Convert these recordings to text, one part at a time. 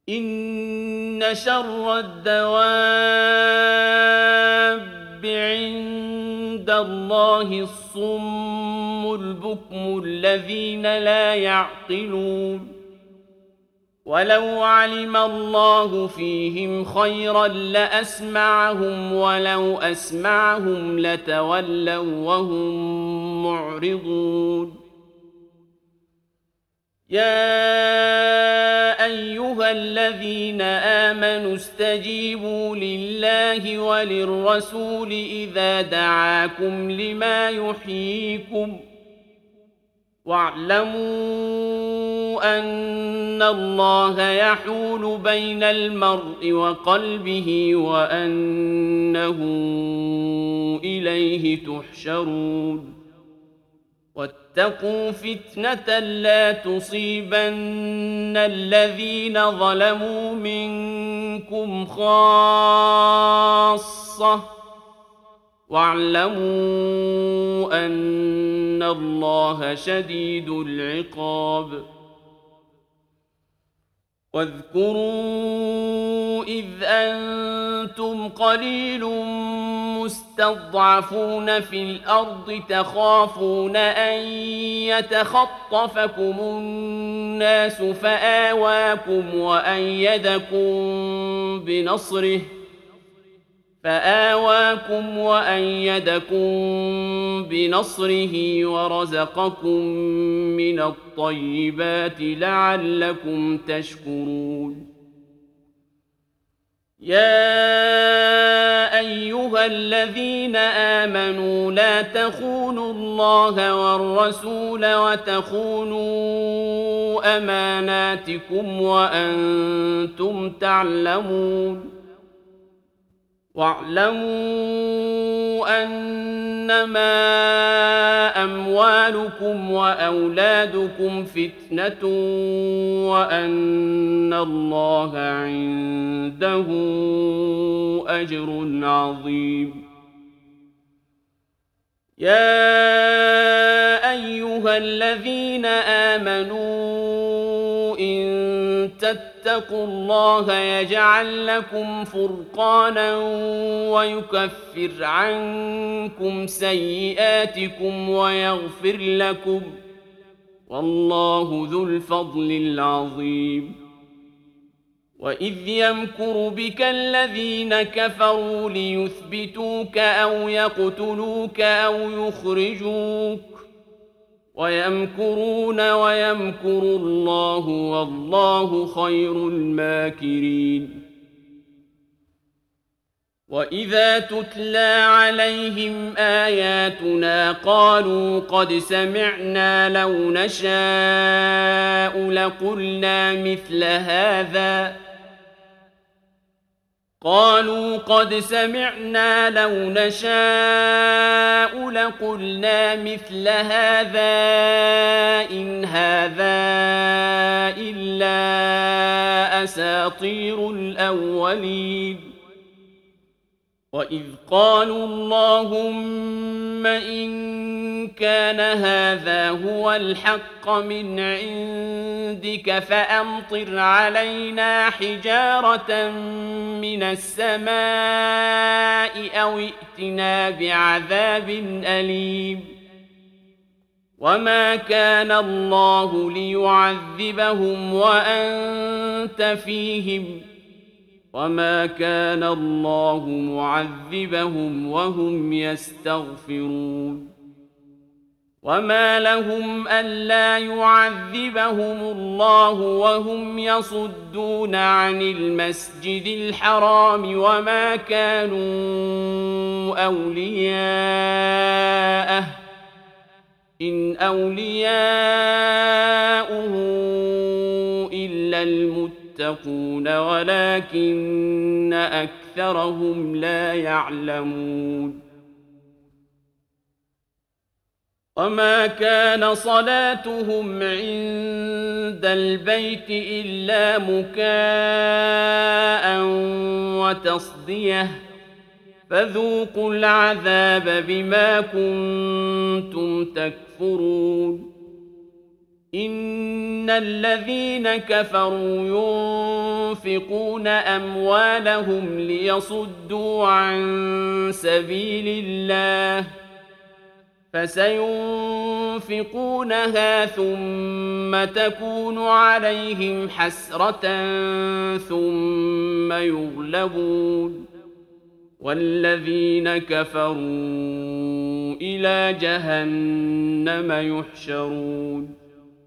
إن شر الدواب عند الله الصم البكم الذين لا يعقلون ولو علم الله فيهم خيرا لأسمعهم ولو أسمعهم لتولوا وهم معرضون يا أيها الذين آمنوا استجيبوا لله وللرسول إذا دعاكم لما يحييكم واعلموا أن الله يحول بين المرء وقلبه وأنه إليه تحشرون واتقوا فتنة لا تصيبن الذين ظلموا منكم خاصة واعلموا أن الله شديد العقاب واذكروا إذ أنتم قليل مستضعفون في الأرض تخافون أن يتخطفكم الناس فآواكم وأيدكم بنصره ورزقكم من الطيبات لعلكم تشكرون يا أيها الذين آمنوا لا تخونوا الله والرسول وتخونوا أماناتكم وأنتم تعلمون واعلموا أنما أموالكم وأولادكم فتنة وأن الله عنده أجر عظيم يا أيها الذين آمنوا إن تتقوا الله يجعل لكم فرقانا ويكفر عنكم سيئاتكم ويغفر لكم والله ذو الفضل العظيم وإذ يمكر بك الذين كفروا ليثبتوك أو يقتلوك أو يخرجوك ويمكرون ويمكر الله والله خير الماكرين وإذا تتلى عليهم آياتنا قالوا قد سمعنا لو نشاء لقلنا مثل هذا إن هذا إلا أساطير الأولين وإذ قالوا اللهم إن كان هذا هو الحق من عندك فأمطر علينا حجارة من السماء أو ائتنا بعذاب أليم وما كان الله ليعذبهم وأنت فيهم وما كان الله معذبهم وهم يستغفرون وما لهم ألا يعذبهم الله وهم يصدون عن المسجد الحرام وما كانوا أولياءه إن أولياؤه إلا المتقون ولكن أكثرهم لا يعلمون وما كان صلاتهم عند البيت إلا مكاء وتصديه فذوقوا العذاب بما كنتم تكفرون إن الذين كفروا ينفقون أموالهم ليصدوا عن سبيل الله فسينفقونها ثم تكون عليهم حسرة ثم يغلبون والذين كفروا إلى جهنم يحشرون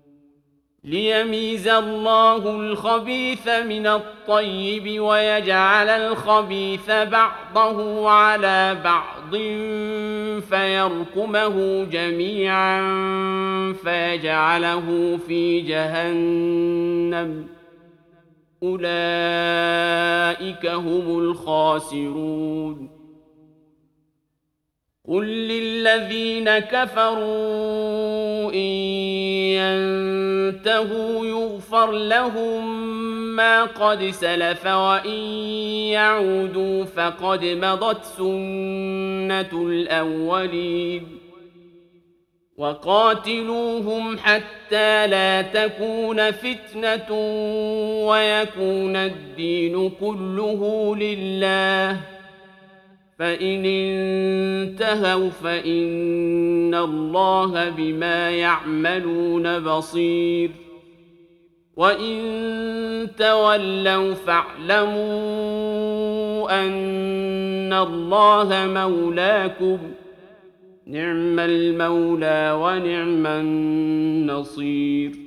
ليميز الله الخبيث من الطيب ويجعل الخبيث بعضه على بعض فيركمه جميعا فيجعله في جهنم أولئك هم الخاسرون قل للذين كفروا إن ينتهوا يغفر لهم ما قد سلف وإن يعودوا فقد مضت سنة الأولين وقاتلوهم حتى لا تكون فتنة ويكون الدين كله لله فإن انتهوا فإن الله بما يعملون بصير وإن تولوا فاعلموا أن الله مولاكم نعم المولى ونعم النصير